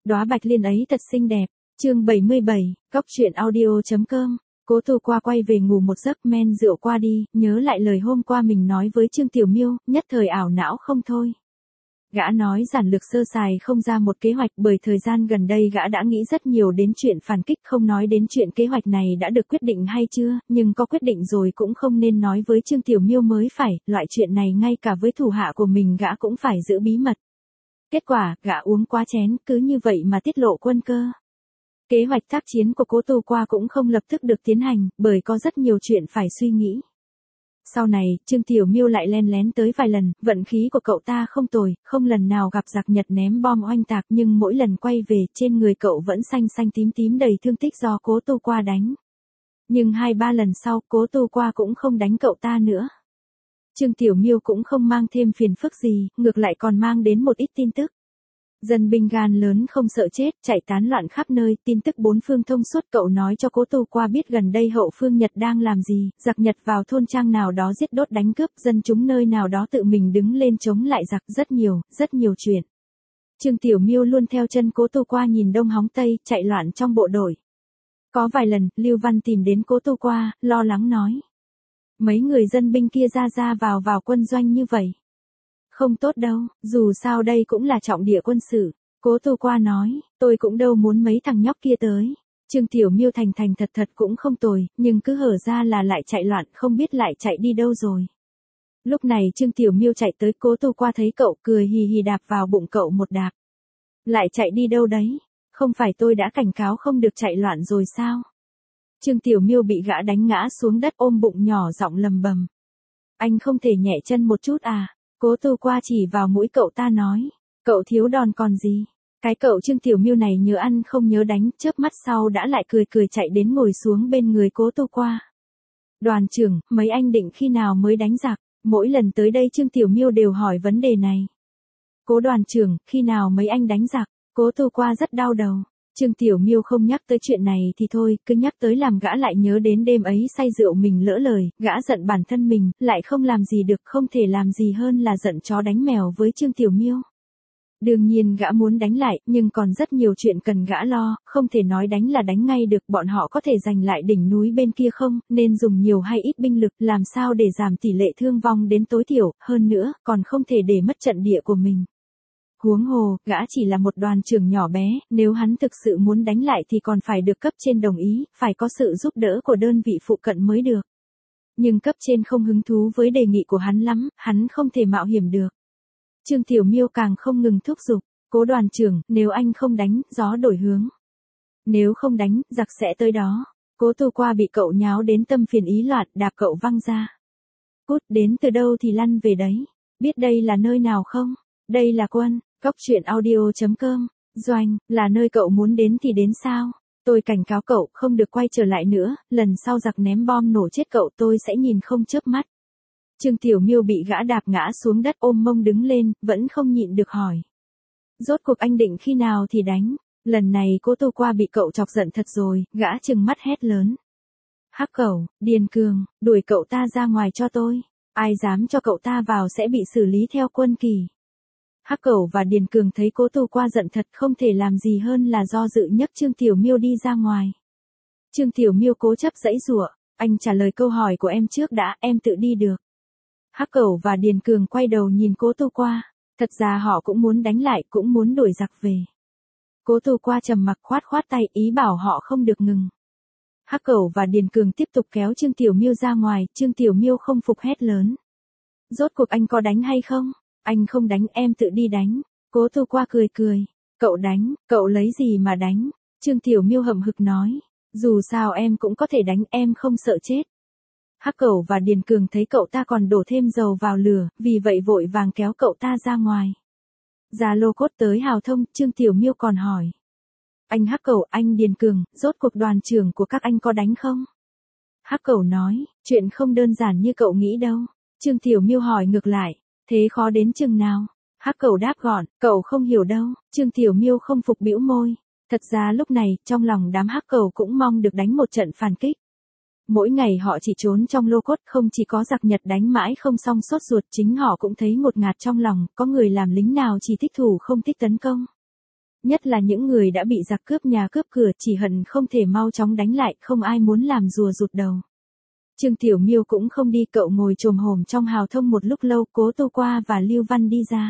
Đóa bạch liên ấy thật xinh đẹp. Chương 77, Cóc truyện audio.com. Cố Tu Qua quay về ngủ một giấc, men rượu qua đi, nhớ lại lời hôm qua mình nói với Trương Tiểu Miêu, nhất thời ảo não không thôi. Gã nói giản lược sơ sài không ra một kế hoạch, bởi thời gian gần đây gã đã nghĩ rất nhiều đến chuyện phản kích, không nói đến chuyện kế hoạch này đã được quyết định hay chưa, nhưng có quyết định rồi cũng không nên nói với Trương Tiểu Miêu mới phải, loại chuyện này ngay cả với thủ hạ của mình gã cũng phải giữ bí mật. Kết quả, gã uống quá chén, cứ như vậy mà tiết lộ quân cơ. Kế hoạch tác chiến của Cố Tu Qua cũng không lập tức được tiến hành, bởi có rất nhiều chuyện phải suy nghĩ. Sau này, Trương Tiểu Miêu lại len lén tới vài lần, vận khí của cậu ta không tồi, không lần nào gặp giặc Nhật ném bom oanh tạc, nhưng mỗi lần quay về, trên người cậu vẫn xanh xanh tím tím đầy thương tích do Cố Tu Qua đánh. Nhưng 2-3 lần sau, Cố Tu Qua cũng không đánh cậu ta nữa. Trương Tiểu Miêu cũng không mang thêm phiền phức gì, ngược lại còn mang đến một ít tin tức. Dân binh gan lớn không sợ chết, chạy tán loạn khắp nơi, tin tức bốn phương thông suốt. Cậu nói cho Cố Tu Qua biết gần đây hậu phương Nhật đang làm gì, giặc Nhật vào thôn trang nào đó giết đốt đánh cướp, dân chúng nơi nào đó tự mình đứng lên chống lại giặc, rất nhiều chuyện. Trương Tiểu Miêu luôn theo chân Cố Tu Qua nhìn đông hóng tây, chạy loạn trong bộ đội. Có vài lần, Lưu Văn tìm đến Cố Tu Qua, lo lắng nói. Mấy người dân binh kia ra vào quân doanh như vậy. Không tốt đâu, dù sao đây cũng là trọng địa quân sự. Cố Tu Qua nói, tôi cũng đâu muốn mấy thằng nhóc kia tới. Trương Tiểu Miêu thành thật cũng không tồi, nhưng cứ hở ra là lại chạy loạn, không biết lại chạy đi đâu rồi. Lúc này Trương Tiểu Miêu chạy tới, Cố Tu Qua thấy cậu cười hì hì đạp vào bụng cậu một đạp. Lại chạy đi đâu đấy? Không phải tôi đã cảnh cáo không được chạy loạn rồi sao? Trương Tiểu Miêu bị gã đánh ngã xuống đất, ôm bụng nhỏ giọng lầm bầm. Anh không thể nhẹ chân một chút à? Cố Tu Qua chỉ vào mũi cậu ta nói. Cậu thiếu đòn còn gì? Cái cậu Trương Tiểu Miêu này nhớ ăn không nhớ đánh, chớp mắt sau đã lại cười chạy đến ngồi xuống bên người Cố Tu Qua. Đoàn trưởng, mấy anh định khi nào mới đánh giặc? Mỗi lần tới đây Trương Tiểu Miêu đều hỏi vấn đề này. Cố đoàn trưởng, khi nào mấy anh đánh giặc? Cố Tu Qua rất đau đầu. Trương Tiểu Miêu không nhắc tới chuyện này thì thôi, cứ nhắc tới làm gã lại nhớ đến đêm ấy say rượu mình lỡ lời, gã giận bản thân mình, lại không làm gì được, không thể làm gì hơn là giận chó đánh mèo với Trương Tiểu Miêu. Đương nhiên gã muốn đánh lại, nhưng còn rất nhiều chuyện cần gã lo, không thể nói đánh là đánh ngay được, bọn họ có thể giành lại đỉnh núi bên kia không, nên dùng nhiều hay ít binh lực, làm sao để giảm tỷ lệ thương vong đến tối thiểu, hơn nữa, còn không thể để mất trận địa của mình. Huống hồ, gã chỉ là một đoàn trưởng nhỏ bé, nếu hắn thực sự muốn đánh lại thì còn phải được cấp trên đồng ý, phải có sự giúp đỡ của đơn vị phụ cận mới được. Nhưng cấp trên không hứng thú với đề nghị của hắn lắm, hắn không thể mạo hiểm được. Trương Tiểu Miêu càng không ngừng thúc giục, Cố đoàn trưởng, nếu anh không đánh, gió đổi hướng. Nếu không đánh, giặc sẽ tới đó. Cố Tu Qua bị cậu nháo đến tâm phiền ý loạn, đạp cậu văng ra. Cút, đến từ đâu thì lăn về đấy. Biết đây là nơi nào không? Đây là quân. Cóc truyện audio.com. Doanh, là nơi cậu muốn đến thì đến sao? Tôi cảnh cáo cậu, không được quay trở lại nữa, lần sau giặc ném bom nổ chết cậu tôi sẽ nhìn không chớp mắt. Trương Tiểu Miêu bị gã đạp ngã xuống đất, ôm mông đứng lên, vẫn không nhịn được hỏi. Rốt cuộc anh định khi nào thì đánh? Lần này Cố Tu Qua bị cậu chọc giận thật rồi, gã trừng mắt hét lớn. Hắc Cẩu, Điền Cường, đuổi cậu ta ra ngoài cho tôi. Ai dám cho cậu ta vào sẽ bị xử lý theo quân kỷ. Hắc Cẩu và Điền Cường thấy Cố Tu Qua giận thật, không thể làm gì hơn là do dự nhấc Trương Tiểu Miêu đi ra ngoài. Trương Tiểu Miêu cố chấp giãy giụa, anh trả lời câu hỏi của em trước đã, em tự đi được. Hắc Cẩu và Điền Cường quay đầu nhìn Cố Tu Qua, thật ra họ cũng muốn đánh lại, cũng muốn đuổi giặc về. Cố Tu Qua trầm mặc khoát tay, ý bảo họ không được ngừng. Hắc Cẩu và Điền Cường tiếp tục kéo Trương Tiểu Miêu ra ngoài, Trương Tiểu Miêu không phục hét lớn. Rốt cuộc anh có đánh hay không? Anh không đánh, em tự đi đánh. Cố Tu Qua cười. Cậu đánh, cậu lấy gì mà đánh? Trương Tiểu Miêu hậm hực nói. Dù sao em cũng có thể đánh, em không sợ chết. Hắc Cẩu và Điền Cường thấy cậu ta còn đổ thêm dầu vào lửa, vì vậy vội vàng kéo cậu ta ra ngoài. Ra lô cốt tới hào thông, Trương Tiểu Miêu còn hỏi. Anh Hắc Cẩu, anh Điền Cường, rốt cuộc đoàn trưởng của các anh có đánh không? Hắc Cẩu nói, chuyện không đơn giản như cậu nghĩ đâu. Trương Tiểu Miêu hỏi ngược lại. Thế khó đến chừng nào? Hắc Cẩu đáp gọn, cậu không hiểu đâu. Trương Tiểu Miêu không phục bĩu môi. Thật ra lúc này, trong lòng đám Hắc Cẩu cũng mong được đánh một trận phản kích. Mỗi ngày họ chỉ trốn trong lô cốt, không chỉ có giặc Nhật đánh mãi không xong sốt ruột, chính họ cũng thấy ngột ngạt trong lòng, có người làm lính nào chỉ thích thủ không thích tấn công. Nhất là những người đã bị giặc cướp nhà cướp cửa chỉ hận không thể mau chóng đánh lại, không ai muốn làm rùa rụt đầu. Trương Tiểu Miêu cũng không đi, cậu ngồi chồm hổm trong hào thông một lúc lâu, Cố Tô Qua và Lưu Văn đi ra.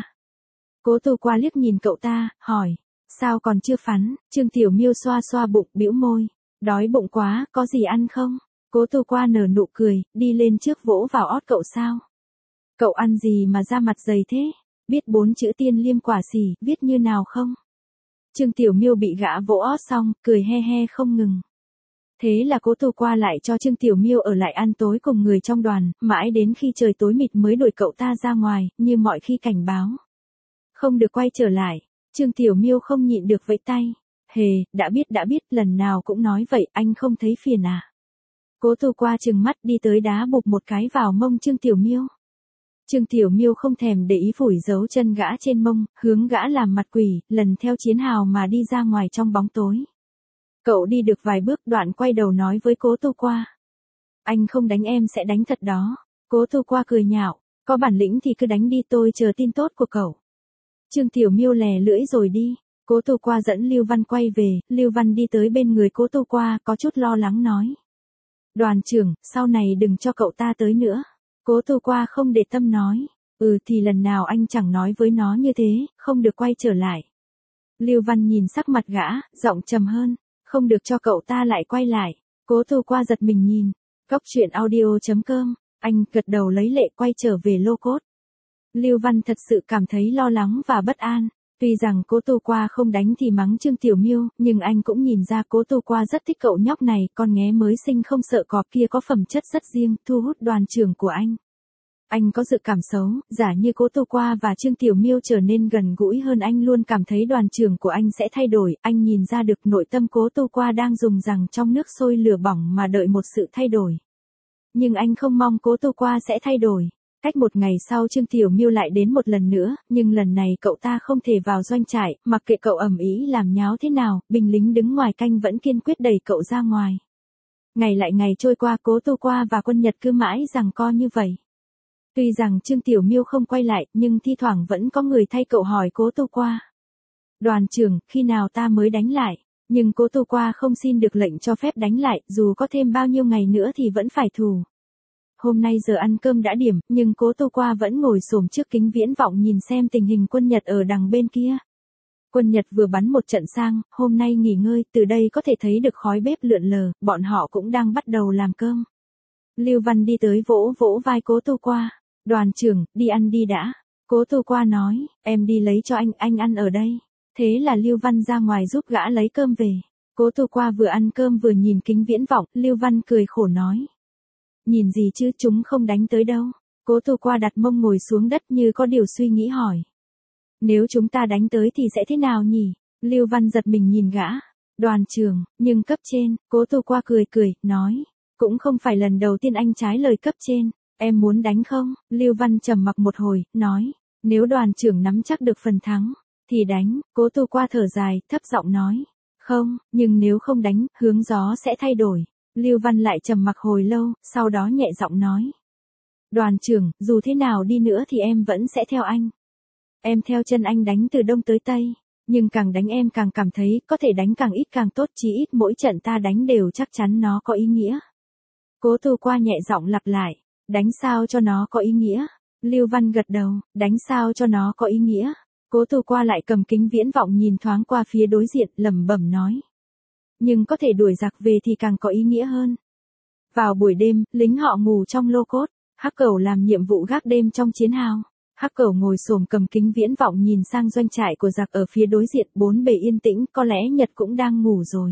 Cố Tô Qua liếc nhìn cậu ta, hỏi, sao còn chưa phắn? Trương Tiểu Miêu xoa xoa bụng, bĩu môi, đói bụng quá, có gì ăn không? Cố Tô Qua nở nụ cười, đi lên trước vỗ vào ót cậu sao? Cậu ăn gì mà da mặt dày thế? Biết 4 chữ Tiên Liêm Quả Xỉ, viết như nào không? Trương Tiểu Miêu bị gã vỗ ót xong, cười he he không ngừng. Thế là Cố Tô Qua lại cho Trương Tiểu Miêu ở lại ăn tối cùng người trong đoàn, mãi đến khi trời tối mịt mới đuổi cậu ta ra ngoài, như mọi khi cảnh báo. Không được quay trở lại, Trương Tiểu Miêu không nhịn được vẫy tay. Hề, đã biết, lần nào cũng nói vậy, anh không thấy phiền à? Cố Tô Qua trừng mắt đi tới đá bụp một cái vào mông Trương Tiểu Miêu. Trương Tiểu Miêu không thèm để ý phủi dấu chân gã trên mông, hướng gã làm mặt quỷ, lần theo Chiến Hào mà đi ra ngoài trong bóng tối. Cậu đi được vài bước, đoạn quay đầu nói với Cố Tô Qua. Anh không đánh em sẽ đánh thật đó. Cố Tô Qua cười nhạo, có bản lĩnh thì cứ đánh đi, tôi chờ tin tốt của cậu. Trương Tiểu Miêu lè lưỡi rồi đi. Cố Tô Qua dẫn Lưu Văn quay về, Lưu Văn đi tới bên người Cố Tô Qua, có chút lo lắng nói. Đoàn trưởng, sau này đừng cho cậu ta tới nữa. Cố Tô Qua không để tâm nói. Thì lần nào anh chẳng nói với nó như thế, không được quay trở lại. Lưu Văn nhìn sắc mặt gã, giọng trầm hơn. Không được cho cậu ta lại quay lại. Cố Tô Qua giật mình nhìn. Cóc truyện audio.com. Anh gật đầu lấy lệ quay trở về lô cốt. Lưu Văn thật sự cảm thấy lo lắng và bất an. Tuy rằng Cố Tô Qua không đánh thì mắng Trương Tiểu Miêu, nhưng anh cũng nhìn ra Cố Tô Qua rất thích cậu nhóc này, con nghé mới sinh không sợ cọp kia có phẩm chất rất riêng, thu hút đoàn trưởng của anh. Anh có dự cảm xấu, giả như Cố Tô Qua và Trương Tiểu Miêu trở nên gần gũi hơn, anh luôn cảm thấy đoàn trưởng của anh sẽ thay đổi, anh nhìn ra được nội tâm Cố Tô Qua đang dùng rằng trong nước sôi lửa bỏng mà đợi một sự thay đổi. Nhưng anh không mong Cố Tô Qua sẽ thay đổi. Cách một ngày sau Trương Tiểu Miêu lại đến một lần nữa, nhưng lần này cậu ta không thể vào doanh trại, mặc kệ cậu ầm ĩ làm nháo thế nào, binh lính đứng ngoài canh vẫn kiên quyết đẩy cậu ra ngoài. Ngày lại ngày trôi qua, Cố Tô Qua và quân Nhật cứ mãi giằng co như vậy. Tuy rằng Trương Tiểu Miêu không quay lại, nhưng thi thoảng vẫn có người thay cậu hỏi Cố Tô Qua. Đoàn trưởng, khi nào ta mới đánh lại? Nhưng Cố Tô Qua không xin được lệnh cho phép đánh lại, dù có thêm bao nhiêu ngày nữa thì vẫn phải thù. Hôm nay giờ ăn cơm đã điểm, nhưng Cố Tô Qua vẫn ngồi xổm trước kính viễn vọng nhìn xem tình hình quân Nhật ở đằng bên kia. Quân Nhật vừa bắn một trận sang, hôm nay nghỉ ngơi, từ đây có thể thấy được khói bếp lượn lờ, bọn họ cũng đang bắt đầu làm cơm. Lưu Văn đi tới vỗ vỗ vai Cố Tô Qua. Đoàn trưởng, đi ăn đi đã. Cố Tô Qua nói, em đi lấy cho anh ăn ở đây. Thế là Lưu Văn ra ngoài giúp gã lấy cơm về. Cố Tô Qua vừa ăn cơm vừa nhìn kính viễn vọng, Lưu Văn cười khổ nói. Nhìn gì chứ, chúng không đánh tới đâu. Cố Tô Qua đặt mông ngồi xuống đất như có điều suy nghĩ hỏi. Nếu chúng ta đánh tới thì sẽ thế nào nhỉ? Lưu Văn giật mình nhìn gã. Đoàn trưởng, nhưng cấp trên, Cố Tô Qua cười, nói. Cũng không phải lần đầu tiên anh trái lời cấp trên. Em muốn đánh không? Lưu Văn trầm mặc một hồi, nói. Nếu đoàn trưởng nắm chắc được phần thắng, thì đánh. Cố Tô Qua thở dài, thấp giọng nói. Không, nhưng nếu không đánh, hướng gió sẽ thay đổi. Lưu Văn lại trầm mặc hồi lâu, sau đó nhẹ giọng nói. Đoàn trưởng, dù thế nào đi nữa thì em vẫn sẽ theo anh. Em theo chân anh đánh từ đông tới tây. Nhưng càng đánh em càng cảm thấy có thể đánh càng ít càng tốt, chí ít mỗi trận ta đánh đều chắc chắn nó có ý nghĩa. Cố Tô Qua nhẹ giọng lặp lại. Đánh sao cho nó có ý nghĩa? Lưu Văn gật đầu, đánh sao cho nó có ý nghĩa? Cố Tô Qua lại cầm kính viễn vọng nhìn thoáng qua phía đối diện, lẩm bẩm nói. Nhưng có thể đuổi giặc về thì càng có ý nghĩa hơn. Vào buổi đêm, lính họ ngủ trong lô cốt, Hắc Cẩu làm nhiệm vụ gác đêm trong chiến hào. Hắc Cẩu ngồi xổm cầm kính viễn vọng nhìn sang doanh trại của giặc ở phía đối diện, bốn bề yên tĩnh, có lẽ Nhật cũng đang ngủ rồi.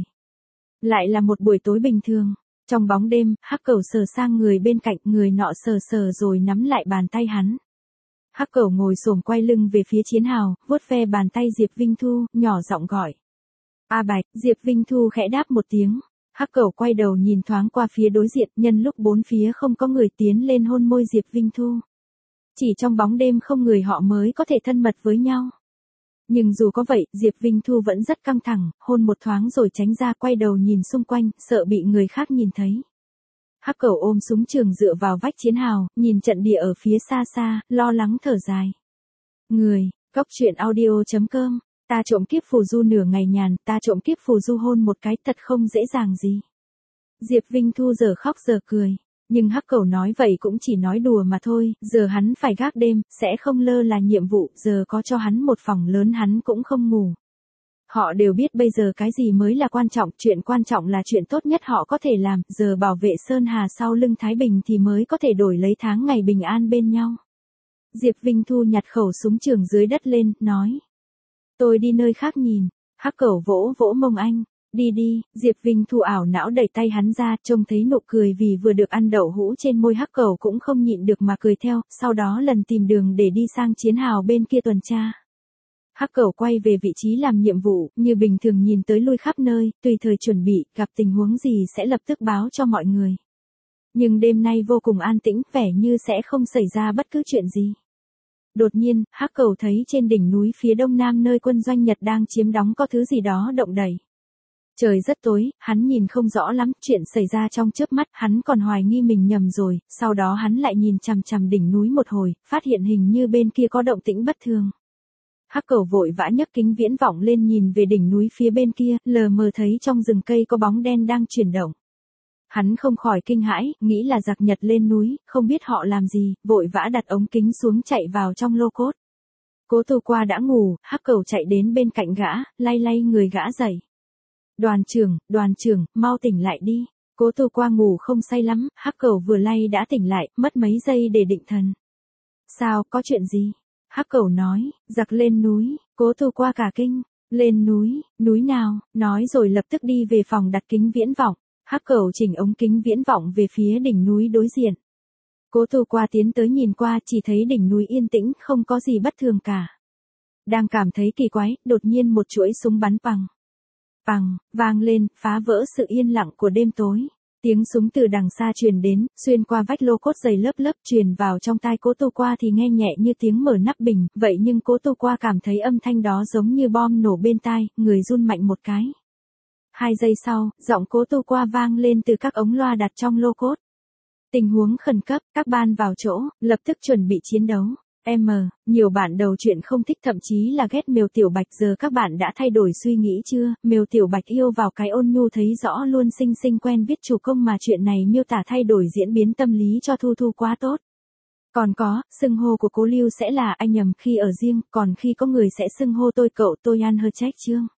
Lại là một buổi tối bình thường. Trong bóng đêm, Hắc Cẩu sờ sang người bên cạnh, người nọ sờ rồi nắm lại bàn tay hắn. Hắc Cẩu ngồi xổm quay lưng về phía chiến hào, vuốt ve bàn tay Diệp Vinh Thu, nhỏ giọng gọi. A Bạch, Diệp Vinh Thu khẽ đáp một tiếng. Hắc Cẩu quay đầu nhìn thoáng qua phía đối diện, nhân lúc bốn phía không có người tiến lên hôn môi Diệp Vinh Thu. Chỉ trong bóng đêm không người họ mới có thể thân mật với nhau. Nhưng dù có vậy, Diệp Vinh Thu vẫn rất căng thẳng, hôn một thoáng rồi tránh ra, quay đầu nhìn xung quanh, sợ bị người khác nhìn thấy. Hắc Cẩu ôm súng trường dựa vào vách chiến hào, nhìn trận địa ở phía xa xa, lo lắng thở dài. Người, Cóc truyện audio.com Ta trộm kiếp phù du nửa ngày nhàn, ta trộm kiếp phù du hôn một cái thật không dễ dàng gì. Diệp Vinh Thu giờ khóc giờ cười. Nhưng Hắc Cẩu nói vậy cũng chỉ nói đùa mà thôi, giờ hắn phải gác đêm, sẽ không lơ là nhiệm vụ, giờ có cho hắn một phòng lớn hắn cũng không ngủ. Họ đều biết bây giờ cái gì mới là quan trọng, chuyện quan trọng là chuyện tốt nhất họ có thể làm, giờ bảo vệ Sơn Hà sau lưng Thái Bình thì mới có thể đổi lấy tháng ngày bình an bên nhau. Diệp Vinh Thu nhặt khẩu súng trường dưới đất lên, nói. Tôi đi nơi khác nhìn. Hắc Cẩu vỗ vỗ mông anh. Đi đi, Diệp Vinh Thu ảo não đẩy tay hắn ra, trông thấy nụ cười vì vừa được ăn đậu hũ trên môi Hắc Cẩu cũng không nhịn được mà cười theo, sau đó lần tìm đường để đi sang chiến hào bên kia tuần tra. Hắc Cẩu quay về vị trí làm nhiệm vụ, như bình thường nhìn tới lui khắp nơi, tùy thời chuẩn bị, gặp tình huống gì sẽ lập tức báo cho mọi người. Nhưng đêm nay vô cùng an tĩnh, vẻ như sẽ không xảy ra bất cứ chuyện gì. Đột nhiên, Hắc Cẩu thấy trên đỉnh núi phía đông nam nơi quân doanh Nhật đang chiếm đóng có thứ gì đó động đậy. Trời rất tối, hắn nhìn không rõ lắm, chuyện xảy ra trong chớp mắt, hắn còn hoài nghi mình nhầm rồi, sau đó hắn lại nhìn chằm chằm đỉnh núi một hồi, phát hiện hình như bên kia có động tĩnh bất thường. Hắc Cẩu vội vã nhấc kính viễn vọng lên nhìn về đỉnh núi phía bên kia, lờ mờ thấy trong rừng cây có bóng đen đang chuyển động. Hắn không khỏi kinh hãi, nghĩ là giặc Nhật lên núi, không biết họ làm gì, vội vã đặt ống kính xuống chạy vào trong lô cốt. Cố Tu Qua đã ngủ, Hắc Cẩu chạy đến bên cạnh gã, lay lay người gã dậy. Đoàn trưởng, mau tỉnh lại đi. Cố Tu Qua ngủ không say lắm, Hắc Cẩu vừa lay đã tỉnh lại, mất mấy giây để định thần. Sao, có chuyện gì? Hắc Cẩu nói, giặc lên núi. Cố Tu Qua cả kinh, lên núi, núi nào, nói rồi lập tức đi về phòng đặt kính viễn vọng. Hắc Cẩu chỉnh ống kính viễn vọng về phía đỉnh núi đối diện. Cố Tu Qua tiến tới nhìn qua, chỉ thấy đỉnh núi yên tĩnh, không có gì bất thường cả. Đang cảm thấy kỳ quái, đột nhiên một chuỗi súng bắn pằng, vang lên, phá vỡ sự yên lặng của đêm tối. Tiếng súng từ đằng xa truyền đến, xuyên qua vách lô cốt dày lớp lớp truyền vào trong tai Cố Tu Qua thì nghe nhẹ như tiếng mở nắp bình, vậy nhưng Cố Tu Qua cảm thấy âm thanh đó giống như bom nổ bên tai, người run mạnh một cái. 2 giây sau, giọng Cố Tu Qua vang lên từ các ống loa đặt trong lô cốt. Tình huống khẩn cấp, các ban vào chỗ, lập tức chuẩn bị chiến đấu. Nhiều bạn đầu chuyện không thích thậm chí là ghét Mèo Tiểu Bạch, giờ các bạn đã thay đổi suy nghĩ chưa? Mèo Tiểu Bạch yêu vào cái ôn nhu thấy rõ luôn, xinh xinh quen viết chủ công mà chuyện này miêu tả thay đổi diễn biến tâm lý cho Thu Thu quá tốt. Còn có, xưng hô của Cố Lưu sẽ là anh nhầm khi ở riêng, còn khi có người sẽ xưng hô tôi cậu tôi ăn hơ trách chương.